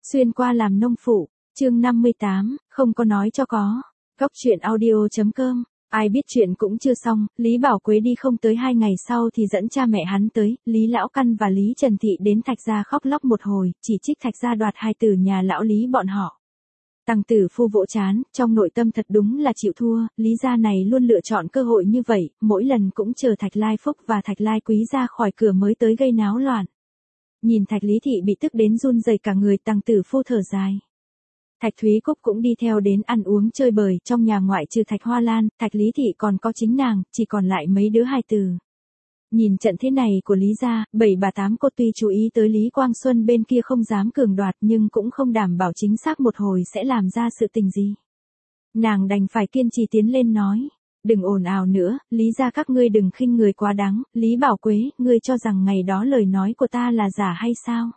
Xuyên qua làm nông phụ, chương 58, không có nói cho có. Góc chuyện audio.com. Ai biết chuyện cũng chưa xong, Lý Bảo Quế đi không tới 2 ngày sau thì dẫn cha mẹ hắn tới, Lý Lão Căn và Lý Trần Thị đến Thạch gia khóc lóc một hồi, chỉ trích Thạch gia đoạt hai tử nhà lão Lý bọn họ. Tăng Tử Phu vỗ trán, trong nội tâm thật đúng là chịu thua, Lý gia này luôn lựa chọn cơ hội như vậy, mỗi lần cũng chờ Thạch Lai Phúc và Thạch Lai Quý ra khỏi cửa mới tới gây náo loạn. Nhìn Thạch Lý Thị bị tức đến run rẩy cả người, Tăng Tử Phu thở dài. Thạch Thúy Cúc cũng đi theo đến ăn uống chơi bời, trong nhà ngoại trừ Thạch Hoa Lan, Thạch Lý Thị còn có chính nàng, chỉ còn lại mấy đứa hài tử. Nhìn trận thế này của Lý gia, 7 bà 8 cô tuy chú ý tới Lý Quang Xuân bên kia không dám cường đoạt nhưng cũng không đảm bảo chính xác một hồi sẽ làm ra sự tình gì. Nàng đành phải kiên trì tiến lên nói, đừng ồn ào nữa, Lý gia các ngươi đừng khinh người quá đáng, Lý Bảo Quế, ngươi cho rằng ngày đó lời nói của ta là giả hay sao?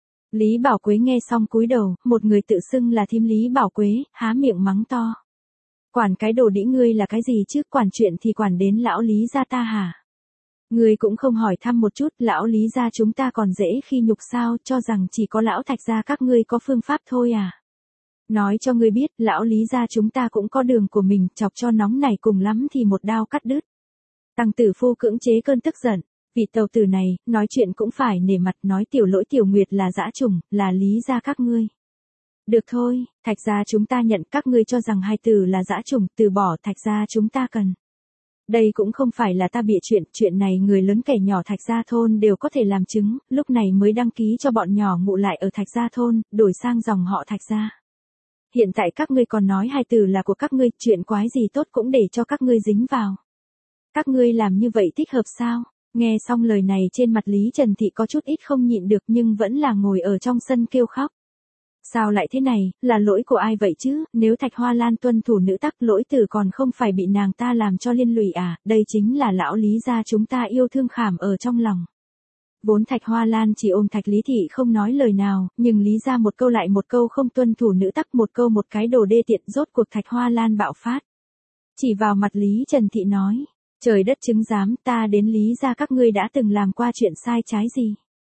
Lý Bảo Quế nghe xong cúi đầu, một người tự xưng là thím Lý Bảo Quế, há miệng mắng to. Quản cái đồ đĩ ngươi là cái gì chứ, quản chuyện thì quản đến lão Lý gia ta hả? Ngươi cũng không hỏi thăm một chút, lão Lý gia chúng ta còn dễ khi nhục sao, cho rằng chỉ có lão Thạch gia các ngươi có phương pháp thôi à? Nói cho ngươi biết, lão Lý gia chúng ta cũng có đường của mình, chọc cho nóng này cùng lắm thì một đao cắt đứt. Tăng Tử Phu cưỡng chế cơn tức giận. Vị tàu tử này, nói chuyện cũng phải nể mặt, nói Tiểu Lỗi Tiểu Nguyệt là dã trùng, là Lý gia các ngươi. Được thôi, Thạch gia chúng ta nhận, các ngươi cho rằng hai từ là dã trùng, từ bỏ, Thạch gia chúng ta cần. Đây cũng không phải là ta bịa chuyện này người lớn kẻ nhỏ Thạch gia thôn đều có thể làm chứng, lúc này mới đăng ký cho bọn nhỏ ngụ lại ở Thạch gia thôn, đổi sang dòng họ Thạch gia. Hiện tại các ngươi còn nói hai từ là của các ngươi, chuyện quái gì tốt cũng để cho các ngươi dính vào. Các ngươi làm như vậy thích hợp sao? Nghe xong lời này trên mặt Lý Trần Thị có chút ít không nhịn được nhưng vẫn là ngồi ở trong sân kêu khóc. Sao lại thế này, là lỗi của ai vậy chứ, nếu Thạch Hoa Lan tuân thủ nữ tắc lỗi tử còn không phải bị nàng ta làm cho liên lụy à, đây chính là lão Lý gia chúng ta yêu thương khảm ở trong lòng. Vốn Thạch Hoa Lan chỉ ôm Thạch Lý Thị không nói lời nào, nhưng Lý gia một câu lại một câu không tuân thủ nữ tắc, một câu một cái đồ đê tiện, rốt cuộc Thạch Hoa Lan bạo phát. Chỉ vào mặt Lý Trần Thị nói. Trời đất chứng giám, ta đến Lý gia các ngươi đã từng làm qua chuyện sai trái gì?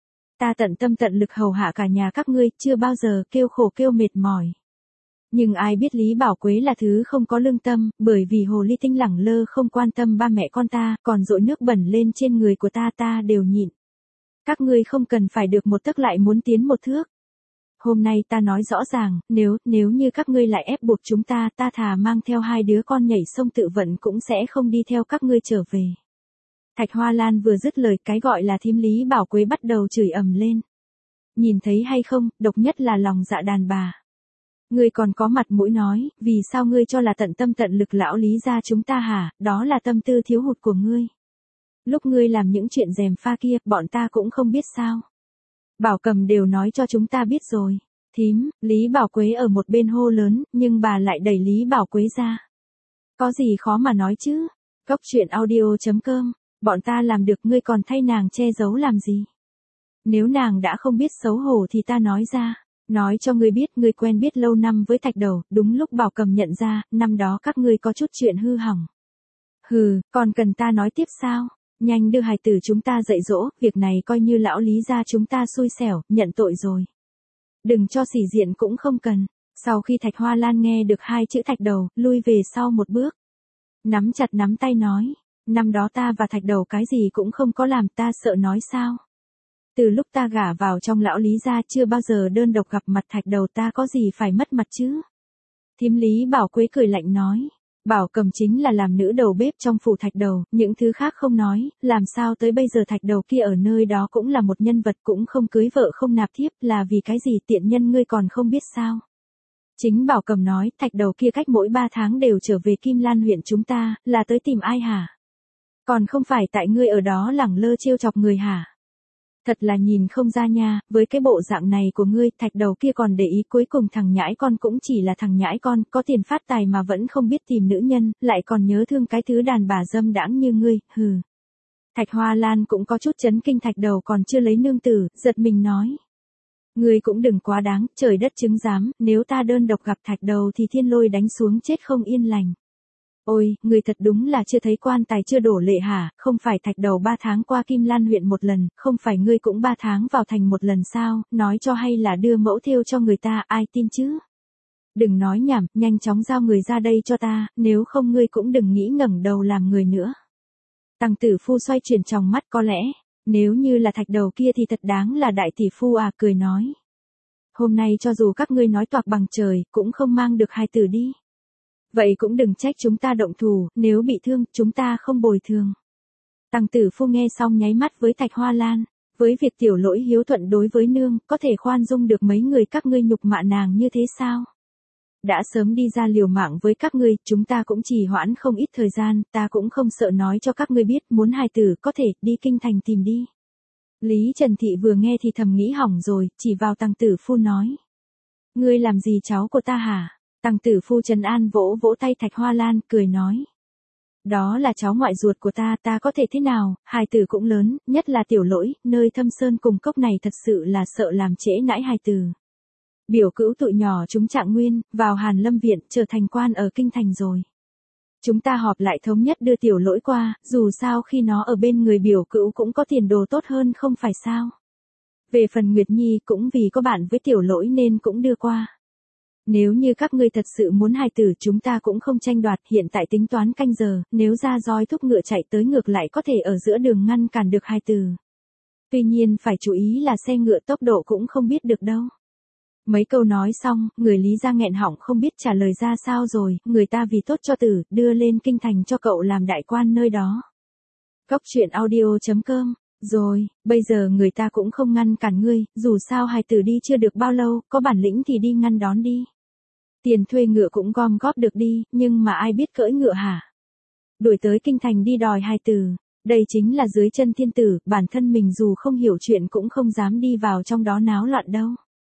Ta tận tâm tận lực hầu hạ cả nhà các ngươi, chưa bao giờ kêu khổ kêu mệt mỏi. Nhưng ai biết Lý Bảo Quế là thứ không có lương tâm, bởi vì hồ ly tinh lẳng lơ không quan tâm ba mẹ con ta, còn dội nước bẩn lên trên người của ta đều nhịn. Các ngươi không cần phải được một tấc lại muốn tiến một thước. Hôm nay ta nói rõ ràng, nếu như các ngươi lại ép buộc chúng ta thà mang theo hai đứa con nhảy sông tự vận cũng sẽ không đi theo các ngươi trở về. Thạch Hoa Lan vừa dứt lời, cái gọi là thím Lý Bảo Quế bắt đầu chửi ầm lên. Nhìn thấy hay không, độc nhất là lòng dạ đàn bà. Ngươi còn có mặt mũi nói, vì sao ngươi cho là tận tâm tận lực lão Lý gia chúng ta hả, đó là tâm tư thiếu hụt của ngươi. Lúc ngươi làm những chuyện gièm pha kia, bọn ta cũng không biết sao. Bảo Cầm đều nói cho chúng ta biết rồi. Thím, Lý Bảo Quế ở một bên hô lớn, nhưng bà lại đẩy Lý Bảo Quế ra. Có gì khó mà nói chứ? Góc chuyện audio.com. Bọn ta làm được, ngươi còn thay nàng che giấu làm gì? Nếu nàng đã không biết xấu hổ thì ta nói ra. Nói cho ngươi biết, ngươi quen biết lâu năm với Thạch Đầu, đúng lúc Bảo Cầm nhận ra, năm đó các ngươi có chút chuyện hư hỏng. Hừ, còn cần ta nói tiếp sao? Nhanh đưa hài tử chúng ta dạy dỗ, việc này coi như lão Lý gia chúng ta xui xẻo, nhận tội rồi. Đừng cho sỉ diện cũng không cần. Sau khi Thạch Hoa Lan nghe được hai chữ Thạch Đầu, lui về sau một bước. Nắm chặt nắm tay nói, năm đó ta và Thạch Đầu cái gì cũng không có làm, ta sợ nói sao. Từ lúc ta gả vào trong lão Lý gia chưa bao giờ đơn độc gặp mặt Thạch Đầu, ta có gì phải mất mặt chứ. Thím Lý Bảo Quế cười lạnh nói. Bảo Cầm chính là làm nữ đầu bếp trong phủ Thạch Đầu, những thứ khác không nói, làm sao tới bây giờ Thạch Đầu kia ở nơi đó cũng là một nhân vật, cũng không cưới vợ không nạp thiếp, là vì cái gì, tiện nhân ngươi còn không biết sao. Chính Bảo Cầm nói, Thạch Đầu kia cách mỗi 3 tháng đều trở về Kim Lan huyện chúng ta, là tới tìm ai hả? Còn không phải tại ngươi ở đó lẳng lơ trêu chọc người hả? Thật là nhìn không ra nha, với cái bộ dạng này của ngươi, Thạch Đầu kia còn để ý, cuối cùng thằng nhãi con cũng chỉ là thằng nhãi con, có tiền phát tài mà vẫn không biết tìm nữ nhân, lại còn nhớ thương cái thứ đàn bà dâm đãng như ngươi, hừ. Thạch Hoa Lan cũng có chút chấn kinh, Thạch Đầu còn chưa lấy nương tử, giật mình nói. Ngươi cũng đừng quá đáng, trời đất chứng giám, nếu ta đơn độc gặp Thạch Đầu thì thiên lôi đánh xuống chết không yên lành. Ôi, người thật đúng là chưa thấy quan tài chưa đổ lệ hả, không phải Thạch Đầu 3 tháng qua Kim Lan huyện một lần, không phải ngươi cũng 3 tháng vào thành một lần sao, nói cho hay là đưa mẫu thêu cho người ta, ai tin chứ? Đừng nói nhảm, nhanh chóng giao người ra đây cho ta, nếu không ngươi cũng đừng nghĩ ngẩng đầu làm người nữa. Tăng Tử Phu xoay chuyển tròng mắt, có lẽ, nếu như là Thạch Đầu kia thì thật đáng là đại tỷ phu à, cười nói. Hôm nay cho dù các ngươi nói toạc bằng trời, cũng không mang được hài tử đi. Vậy cũng đừng trách chúng ta động thủ, nếu bị thương, chúng ta không bồi thường. Tăng Tử Phu nghe xong nháy mắt với Thạch Hoa Lan. Với việc tiểu lỗi hiếu thuận đối với nương, có thể khoan dung được mấy người các ngươi nhục mạ nàng như thế sao? Đã sớm đi ra liều mạng với các ngươi, chúng ta cũng trì hoãn không ít thời gian, ta cũng không sợ nói cho các ngươi biết, muốn hài tử có thể đi kinh thành tìm đi. Lý Trần Thị vừa nghe thì thầm nghĩ hỏng rồi, chỉ vào Tăng Tử Phu nói. Ngươi làm gì cháu của ta hả? Tăng Tử Phu trấn an vỗ vỗ tay Thạch Hoa Lan, cười nói. Đó là cháu ngoại ruột của ta có thể thế nào, hài tử cũng lớn, nhất là tiểu lỗi, nơi thâm sơn cùng cốc này thật sự là sợ làm trễ nãi hài tử. Biểu cữu tụi nhỏ chúng Trạng Nguyên, vào Hàn Lâm Viện, trở thành quan ở kinh thành rồi. Chúng ta họp lại thống nhất đưa tiểu lỗi qua, dù sao khi nó ở bên người biểu cữu cũng có tiền đồ tốt hơn không phải sao. Về phần Nguyệt Nhi cũng vì có bạn với tiểu lỗi nên cũng đưa qua. Nếu như các ngươi thật sự muốn hài tử chúng ta cũng không tranh đoạt, hiện tại tính toán canh giờ, nếu ra roi thúc ngựa chạy tới ngược lại có thể ở giữa đường ngăn cản được hài tử. Tuy nhiên phải chú ý là xe ngựa tốc độ cũng không biết được đâu. Mấy câu nói xong, người Lý gia nghẹn họng không biết trả lời ra sao rồi, người ta vì tốt cho tử, đưa lên kinh thành cho cậu làm đại quan nơi đó. Cóc truyện audio.com. Rồi, bây giờ người ta cũng không ngăn cản ngươi, dù sao hài tử đi chưa được bao lâu, có bản lĩnh thì đi ngăn đón đi. Tiền thuê ngựa cũng gom góp được đi, nhưng mà ai biết cưỡi ngựa hả? Đuổi tới kinh thành đi đòi hài tử, đây chính là dưới chân thiên tử, bản thân mình dù không hiểu chuyện cũng không dám đi vào trong đó náo loạn đâu.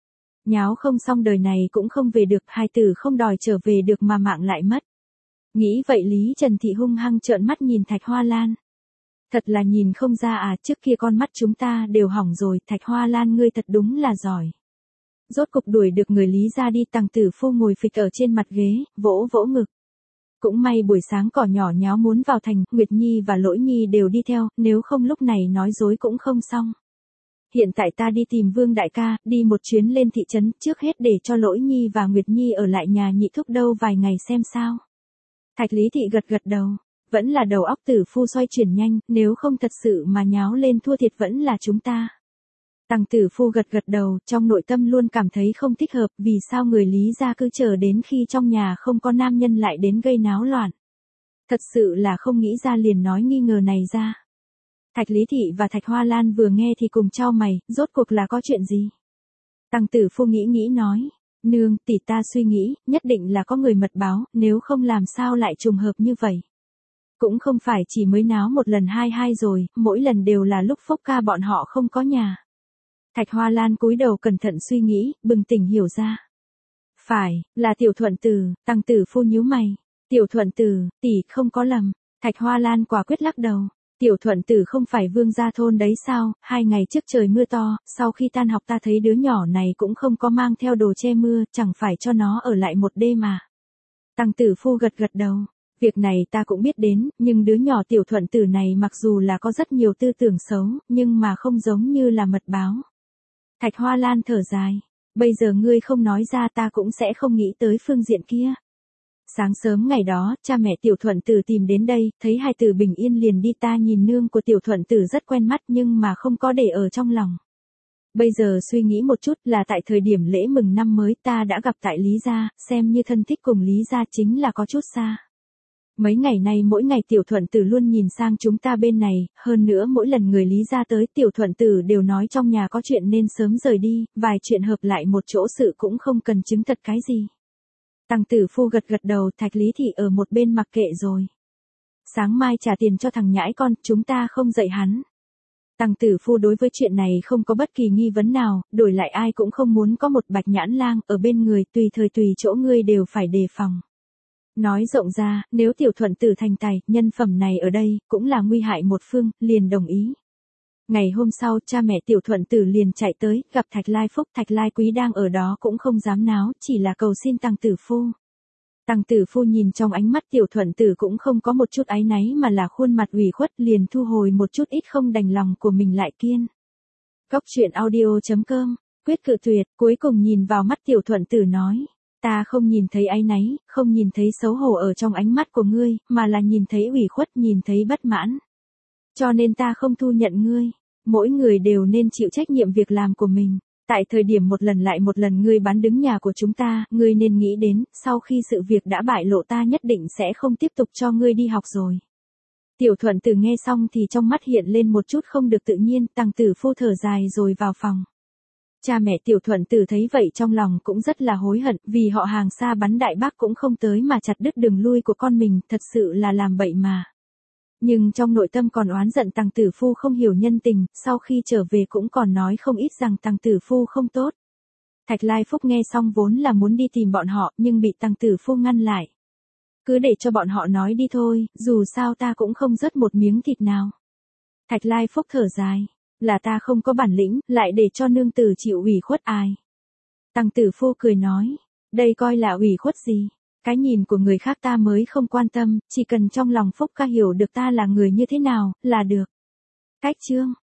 Nháo không xong đời này cũng không về được, hài tử không đòi trở về được mà mạng lại mất. Nghĩ vậy Lý Trần Thị hung hăng trợn mắt nhìn Thạch Hoa Lan. Thật là nhìn không ra à, trước kia con mắt chúng ta đều hỏng rồi, Thạch Hoa Lan ngươi thật đúng là giỏi. Rốt cục đuổi được người Lý ra đi, Tăng Tử Phu ngồi phịch ở trên mặt ghế, vỗ vỗ ngực. Cũng may buổi sáng cỏ nhỏ nháo muốn vào thành, Nguyệt Nhi và Lỗi Nhi đều đi theo, nếu không lúc này nói dối cũng không xong. Hiện tại ta đi tìm Vương đại ca, đi một chuyến lên thị trấn, trước hết để cho Lỗi Nhi và Nguyệt Nhi ở lại nhà nhị thúc đâu vài ngày xem sao. Thạch Lý Thị gật gật đầu, vẫn là đầu óc Tử Phu xoay chuyển nhanh, nếu không thật sự mà nháo lên thua thiệt vẫn là chúng ta. Tăng Tử Phu gật gật đầu, trong nội tâm luôn cảm thấy không thích hợp, vì sao người Lý gia cứ chờ đến khi trong nhà không có nam nhân lại đến gây náo loạn. Thật sự là không nghĩ ra liền nói nghi ngờ này ra. Thạch Lý Thị và Thạch Hoa Lan vừa nghe thì cùng chau mày, rốt cuộc là có chuyện gì? Tăng Tử Phu nghĩ nói, nương, tỷ ta suy nghĩ, nhất định là có người mật báo, nếu không làm sao lại trùng hợp như vậy. Cũng không phải chỉ mới náo một lần hai rồi, mỗi lần đều là lúc Phúc ca bọn họ không có nhà. Thạch Hoa Lan cúi đầu cẩn thận suy nghĩ, bừng tỉnh hiểu ra. Phải, là Tiểu Thuận Tử, Tăng Tử Phu nhíu mày. Tiểu Thuận Tử, tỷ không có lầm. Thạch Hoa Lan quả quyết lắc đầu. Tiểu Thuận Tử không phải Vương gia thôn đấy sao, 2 ngày trước trời mưa to, sau khi tan học ta thấy đứa nhỏ này cũng không có mang theo đồ che mưa, chẳng phải cho nó ở lại một đêm mà. Tăng Tử Phu gật gật đầu. Việc này ta cũng biết đến, nhưng đứa nhỏ Tiểu Thuận Tử này mặc dù là có rất nhiều tư tưởng xấu, nhưng mà không giống như là mật báo. Thạch Hoa Lan thở dài. Bây giờ ngươi không nói ra ta cũng sẽ không nghĩ tới phương diện kia. Sáng sớm ngày đó, cha mẹ Tiểu Thuận Tử tìm đến đây, thấy hai tử bình yên liền đi, ta nhìn nương của Tiểu Thuận Tử rất quen mắt nhưng mà không có để ở trong lòng. Bây giờ suy nghĩ một chút là tại thời điểm lễ mừng năm mới ta đã gặp tại Lý gia, xem như thân thích cùng Lý gia chính là có chút xa. Mấy ngày nay mỗi ngày Tiểu Thuận Tử luôn nhìn sang chúng ta bên này, hơn nữa mỗi lần người Lý gia tới Tiểu Thuận Tử đều nói trong nhà có chuyện nên sớm rời đi, vài chuyện hợp lại một chỗ sự cũng không cần chứng thật cái gì. Tăng Tử Phu gật gật đầu, Thạch Lý Thị ở một bên mặc kệ rồi. Sáng mai trả tiền cho thằng nhãi con, chúng ta không dạy hắn. Tăng Tử Phu đối với chuyện này không có bất kỳ nghi vấn nào, đổi lại ai cũng không muốn có một Bạch Nhãn Lang ở bên người, tùy thời tùy chỗ ngươi đều phải đề phòng. Nói rộng ra, nếu Tiểu Thuận Tử thành tài, nhân phẩm này ở đây, cũng là nguy hại một phương, liền đồng ý. Ngày hôm sau, cha mẹ Tiểu Thuận Tử liền chạy tới, gặp Thạch Lai Phúc, Thạch Lai Quý đang ở đó cũng không dám náo, chỉ là cầu xin Tăng Tử Phu. Tăng tử phu nhìn trong ánh mắt Tiểu Thuận Tử cũng không có một chút áy náy mà là khuôn mặt ủy khuất, liền thu hồi một chút ít không đành lòng của mình lại kiên. Góc truyện audio.com, quyết cự tuyệt, cuối cùng nhìn vào mắt Tiểu Thuận Tử nói. Ta không nhìn thấy áy náy, không nhìn thấy xấu hổ ở trong ánh mắt của ngươi, mà là nhìn thấy ủy khuất, nhìn thấy bất mãn. Cho nên ta không thu nhận ngươi. Mỗi người đều nên chịu trách nhiệm việc làm của mình. Tại thời điểm một lần lại một lần ngươi bán đứng nhà của chúng ta, ngươi nên nghĩ đến, sau khi sự việc đã bại lộ ta nhất định sẽ không tiếp tục cho ngươi đi học rồi. Tiểu Thuận Tử nghe xong thì trong mắt hiện lên một chút không được tự nhiên, Tăng tử phu thở dài rồi vào phòng. Cha mẹ Tiểu Thuận Tử thấy vậy trong lòng cũng rất là hối hận, vì họ hàng xa bắn đại bác cũng không tới mà chặt đứt đường lui của con mình, thật sự là làm bậy mà. Nhưng trong nội tâm còn oán giận Tăng tử phu không hiểu nhân tình, sau khi trở về cũng còn nói không ít rằng Tăng tử phu không tốt. Thạch Lai Phúc nghe xong vốn là muốn đi tìm bọn họ, nhưng bị Tăng tử phu ngăn lại. Cứ để cho bọn họ nói đi thôi, dù sao ta cũng không rớt một miếng thịt nào. Thạch Lai Phúc thở dài, là ta không có bản lĩnh, lại để cho nương tử chịu ủy khuất ai. Tăng tử phu cười nói, đây coi là ủy khuất gì. Cái nhìn của người khác ta mới không quan tâm, chỉ cần trong lòng Phúc ca hiểu được ta là người như thế nào, là được. Cách chương